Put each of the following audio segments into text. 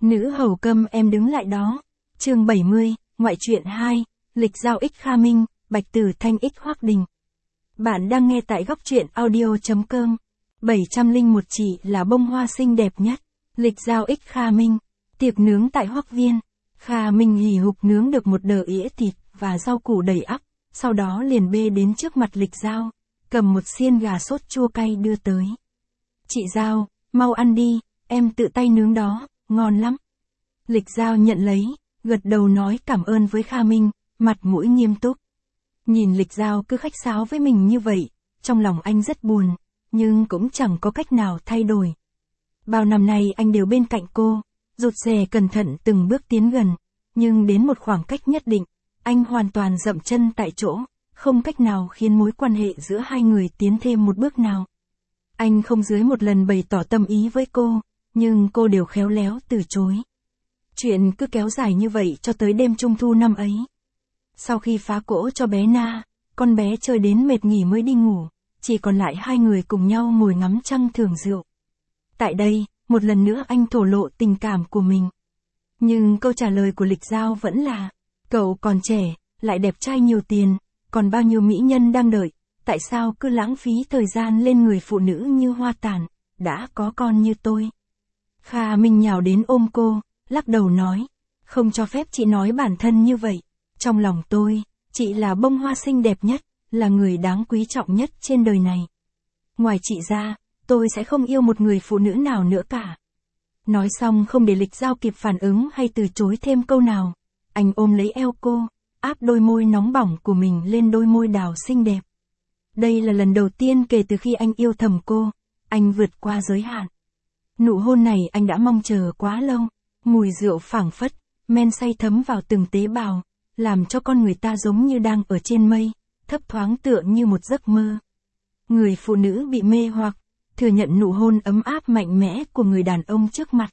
Nữ hầu câm em đứng lại đó. Chương 70, ngoại truyện 2, Lịch Giao X Kha Minh, Bạch Tử Thanh X Hoắc Đình. Bạn đang nghe tại góc truyện audio.com. 701 chị là bông hoa xinh đẹp nhất. Lịch Giao X Kha Minh. Tiệc nướng tại Hoắc Viên. Kha Minh hì hục nướng được một đờ ĩa thịt và rau củ đầy ắp, sau đó liền bê đến trước mặt Lịch Giao, cầm một xiên gà sốt chua cay đưa tới. Chị Giao, mau ăn đi, em tự tay nướng đó, ngon lắm. Lịch Giao nhận lấy, gật đầu nói cảm ơn với Kha Minh, mặt mũi nghiêm túc. Nhìn Lịch Giao cứ khách sáo với mình như vậy, trong lòng anh rất buồn, nhưng cũng chẳng có cách nào thay đổi. Bao năm nay anh đều bên cạnh cô, rụt rè cẩn thận từng bước tiến gần, nhưng đến một khoảng cách nhất định, anh hoàn toàn dậm chân tại chỗ, không cách nào khiến mối quan hệ giữa hai người tiến thêm một bước nào. Anh không dưới một lần bày tỏ tâm ý với cô, nhưng cô đều khéo léo từ chối. Chuyện cứ kéo dài như vậy cho tới đêm Trung thu năm ấy. Sau khi phá cỗ cho bé Na, con bé chơi đến mệt nghỉ mới đi ngủ, chỉ còn lại hai người cùng nhau ngồi ngắm trăng thưởng rượu. Tại đây, một lần nữa anh thổ lộ tình cảm của mình. Nhưng câu trả lời của Lịch Giao vẫn là, cậu còn trẻ, lại đẹp trai nhiều tiền, còn bao nhiêu mỹ nhân đang đợi, tại sao cứ lãng phí thời gian lên người phụ nữ như hoa tàn, đã có con như tôi. Kha Minh nhào đến ôm cô, lắc đầu nói, không cho phép chị nói bản thân như vậy. Trong lòng tôi, chị là bông hoa xinh đẹp nhất, là người đáng quý trọng nhất trên đời này. Ngoài chị ra, tôi sẽ không yêu một người phụ nữ nào nữa cả. Nói xong không để Lịch Giao kịp phản ứng hay từ chối thêm câu nào, anh ôm lấy eo cô, áp đôi môi nóng bỏng của mình lên đôi môi đào xinh đẹp. Đây là lần đầu tiên kể từ khi anh yêu thầm cô, anh vượt qua giới hạn. Nụ hôn này anh đã mong chờ quá lâu, mùi rượu phảng phất, men say thấm vào từng tế bào, làm cho con người ta giống như đang ở trên mây, thấp thoáng tựa như một giấc mơ. Người phụ nữ bị mê hoặc, thừa nhận nụ hôn ấm áp mạnh mẽ của người đàn ông trước mặt.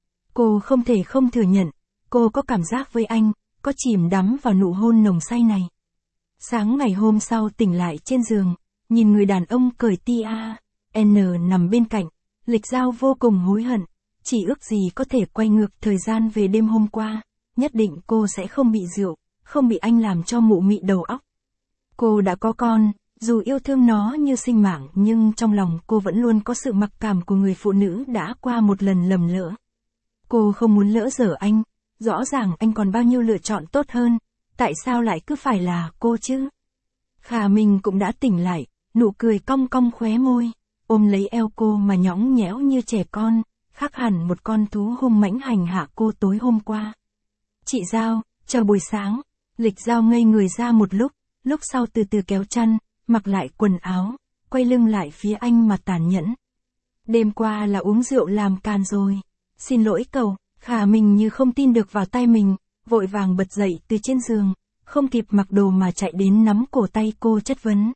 Cô không thể không thừa nhận, cô có cảm giác với anh, có chìm đắm vào nụ hôn nồng say này. Sáng ngày hôm sau tỉnh lại trên giường, nhìn người đàn ông cởi N nằm bên cạnh, Lịch Giao vô cùng hối hận, chỉ ước gì có thể quay ngược thời gian về đêm hôm qua, nhất định cô sẽ không bị rượu, không bị anh làm cho mụ mị đầu óc. Cô đã có con, dù yêu thương nó như sinh mạng nhưng trong lòng cô vẫn luôn có sự mặc cảm của người phụ nữ đã qua một lần lầm lỡ. Cô không muốn lỡ dở anh, rõ ràng anh còn bao nhiêu lựa chọn tốt hơn, tại sao lại cứ phải là cô chứ? Kha Minh cũng đã tỉnh lại, nụ cười cong cong khóe môi, ôm lấy eo cô mà nhõng nhẽo như trẻ con, khác hẳn một con thú hung mãnh hành hạ cô tối hôm qua. Chị Giao, chờ buổi sáng. Lịch Giao ngây người ra một lúc sau từ từ kéo chăn, mặc lại quần áo, quay lưng lại phía anh mà tàn nhẫn. Đêm qua là uống rượu làm càn rồi. Xin lỗi cậu. Kha Minh như không tin được vào tay mình, vội vàng bật dậy từ trên giường, không kịp mặc đồ mà chạy đến nắm cổ tay cô chất vấn.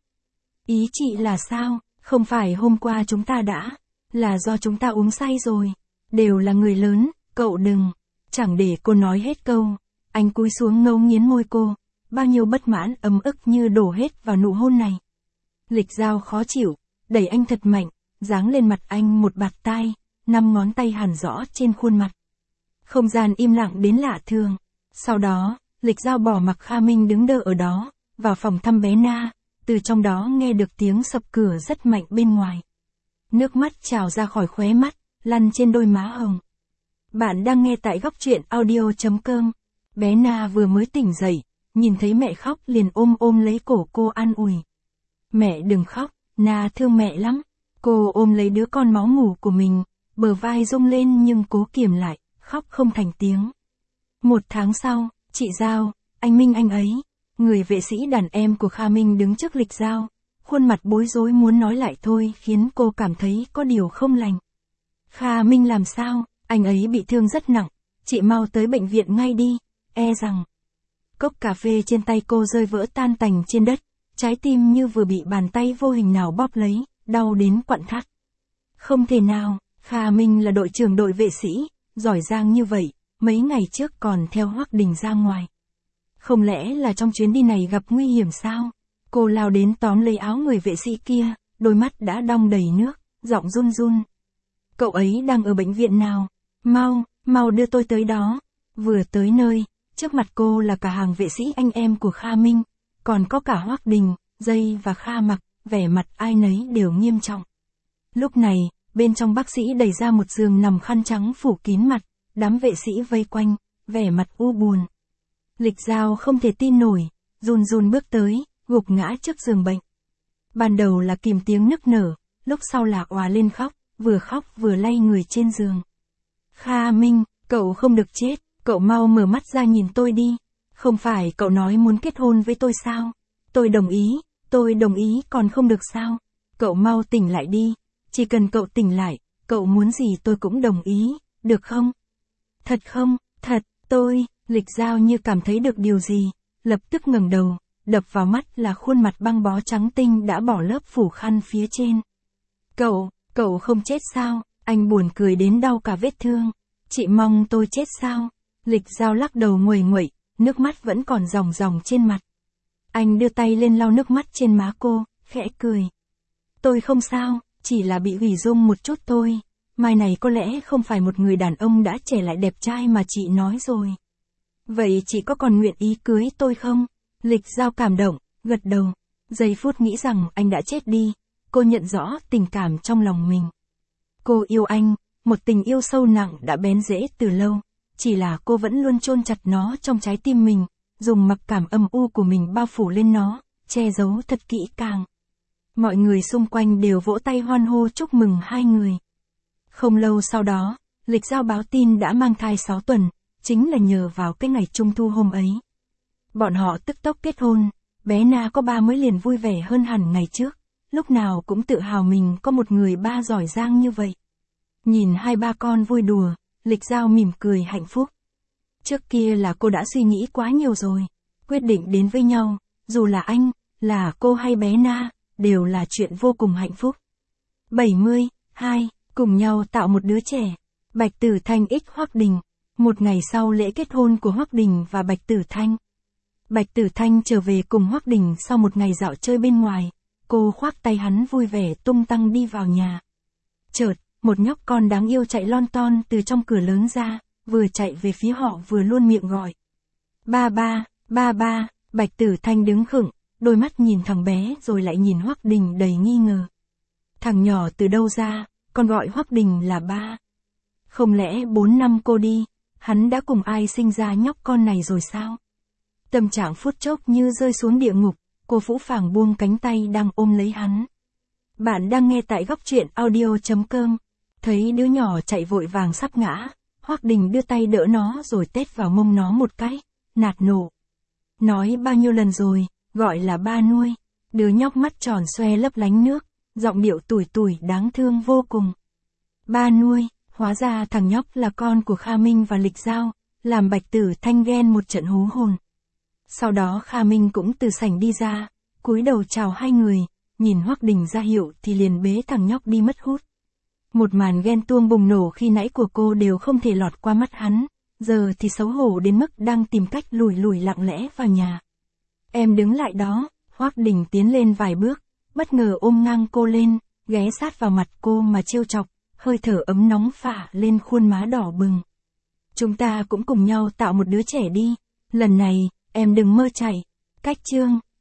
Ý chị là sao? Không phải hôm qua chúng ta đã, là do chúng ta uống say rồi. Đều là người lớn, cậu đừng. Chẳng để cô nói hết câu, anh cúi xuống ngấu nghiến môi cô, bao nhiêu bất mãn ấm ức như đổ hết vào nụ hôn này. Lịch Giao khó chịu, đẩy anh thật mạnh, giáng lên mặt anh một bạt tai, 5 ngón tay hằn rõ trên khuôn mặt. Không gian im lặng đến lạ thường. Sau đó, Lịch Giao bỏ mặc Kha Minh đứng đơ ở đó, vào phòng thăm bé Na, từ trong đó nghe được tiếng sập cửa rất mạnh bên ngoài. Nước mắt trào ra khỏi khóe mắt, lăn trên đôi má hồng. Bạn đang nghe tại góc truyện audio.com. Bé Na vừa mới tỉnh dậy, nhìn thấy mẹ khóc liền ôm lấy cổ cô an ủi. Mẹ đừng khóc, Na thương mẹ lắm. Cô ôm lấy đứa con máu mủ của mình, bờ vai rung lên nhưng cố kiềm lại, khóc không thành tiếng. 1 tháng sau, chị Giao, anh Minh anh ấy, người vệ sĩ đàn em của Kha Minh đứng trước Lịch Giao, khuôn mặt bối rối muốn nói lại thôi khiến cô cảm thấy có điều không lành. Kha Minh làm sao? Anh ấy bị thương rất nặng, chị mau tới bệnh viện ngay đi, e rằng. Cốc cà phê trên tay cô rơi vỡ tan tành trên đất, trái tim như vừa bị bàn tay vô hình nào bóp lấy, đau đến quặn thắt. Không thể nào, Kha Minh là đội trưởng đội vệ sĩ, giỏi giang như vậy, mấy ngày trước còn theo Hoắc Đình ra ngoài. Không lẽ là trong chuyến đi này gặp nguy hiểm sao? Cô lao đến tóm lấy áo người vệ sĩ kia, đôi mắt đã đong đầy nước, giọng run run. Cậu ấy đang ở bệnh viện nào? Mau, mau đưa tôi tới đó. Vừa tới nơi, trước mặt cô là cả hàng vệ sĩ anh em của Kha Minh, còn có cả Hoắc Đình, Dây và Kha Mặc, vẻ mặt ai nấy đều nghiêm trọng. Lúc này, bên trong bác sĩ đẩy ra một giường nằm khăn trắng phủ kín mặt, đám vệ sĩ vây quanh, vẻ mặt u buồn. Lịch Giao không thể tin nổi, run run bước tới, gục ngã trước giường bệnh. Ban đầu là kìm tiếng nức nở, lúc sau là òa lên khóc vừa lay người trên giường. Kha Minh, cậu không được chết, cậu mau mở mắt ra nhìn tôi đi. Không phải cậu nói muốn kết hôn với tôi sao? Tôi đồng ý còn không được sao? Cậu mau tỉnh lại đi, chỉ cần cậu tỉnh lại, cậu muốn gì tôi cũng đồng ý, được không? Thật không? Thật, Lịch Giao như cảm thấy được điều gì, lập tức ngẩng đầu, đập vào mắt là khuôn mặt băng bó trắng tinh đã bỏ lớp phủ khăn phía trên. Cậu không chết sao? Anh buồn cười đến đau cả vết thương. Chị mong tôi chết sao? Lịch Giao lắc đầu nguầy nguậy, nước mắt vẫn còn ròng ròng trên mặt. Anh đưa tay lên lau nước mắt trên má cô, khẽ cười. Tôi không sao, chỉ là bị hủy dung một chút thôi. Mai này có lẽ không phải một người đàn ông đã trẻ lại đẹp trai mà chị nói rồi. Vậy chị có còn nguyện ý cưới tôi không? Lịch Giao cảm động, gật đầu. Giây phút nghĩ rằng anh đã chết đi, cô nhận rõ tình cảm trong lòng mình. Cô yêu anh, một tình yêu sâu nặng đã bén rễ từ lâu, chỉ là cô vẫn luôn chôn chặt nó trong trái tim mình, dùng mặc cảm âm u của mình bao phủ lên nó, che giấu thật kỹ càng. Mọi người xung quanh đều vỗ tay hoan hô chúc mừng hai người. Không lâu sau đó, Lịch Giao báo tin đã mang thai 6 tuần, chính là nhờ vào cái ngày trung thu hôm ấy. Bọn họ tức tốc kết hôn, bé Na có ba mới liền vui vẻ hơn hẳn ngày trước, lúc nào cũng tự hào mình có một người ba giỏi giang như vậy. Nhìn hai ba con vui đùa, Lịch Giao mỉm cười hạnh phúc. Trước kia là cô đã suy nghĩ quá nhiều rồi, quyết định đến với nhau, dù là anh, là cô hay bé Na, đều là chuyện vô cùng hạnh phúc. 72, cùng nhau tạo một đứa trẻ. Bạch Tử Thanh x Hoắc Đình. Một ngày sau lễ kết hôn của Hoắc Đình và Bạch Tử Thanh. Bạch Tử Thanh trở về cùng Hoắc Đình sau một ngày dạo chơi bên ngoài, cô khoác tay hắn vui vẻ tung tăng đi vào nhà. Chợt, một nhóc con đáng yêu chạy lon ton từ trong cửa lớn ra, vừa chạy về phía họ vừa luôn miệng gọi. Ba ba, Bạch Tử Thanh đứng khựng, đôi mắt nhìn thằng bé rồi lại nhìn Hoắc Đình đầy nghi ngờ. Thằng nhỏ từ đâu ra, còn gọi Hoắc Đình là ba. Không lẽ 4 năm cô đi, hắn đã cùng ai sinh ra nhóc con này rồi sao? Tâm trạng phút chốc như rơi xuống địa ngục, cô phũ phàng buông cánh tay đang ôm lấy hắn. Bạn đang nghe tại góc truyện audio.com. Thấy đứa nhỏ chạy vội vàng sắp ngã, Hoắc Đình đưa tay đỡ nó rồi tết vào mông nó một cái, nạt nổ. Nói bao nhiêu lần rồi, gọi là ba nuôi. Đứa nhóc mắt tròn xoe lấp lánh nước, giọng điệu tủi tủi đáng thương vô cùng. Ba nuôi, hóa ra thằng nhóc là con của Kha Minh và Lịch Giao, làm Bạch Tử Thanh ghen một trận hú hồn. Sau đó Kha Minh cũng từ sảnh đi ra, cúi đầu chào hai người, nhìn Hoắc Đình ra hiệu thì liền bế thằng nhóc đi mất hút. Một màn ghen tuông bùng nổ khi nãy của cô đều không thể lọt qua mắt hắn, giờ thì xấu hổ đến mức đang tìm cách lùi lặng lẽ vào nhà. Em đứng lại đó, Hoắc Đình tiến lên vài bước, bất ngờ ôm ngang cô lên, ghé sát vào mặt cô mà trêu chọc, hơi thở ấm nóng phả lên khuôn má đỏ bừng. Chúng ta cũng cùng nhau tạo một đứa trẻ đi, lần này, em đừng mơ chạy. Cách chương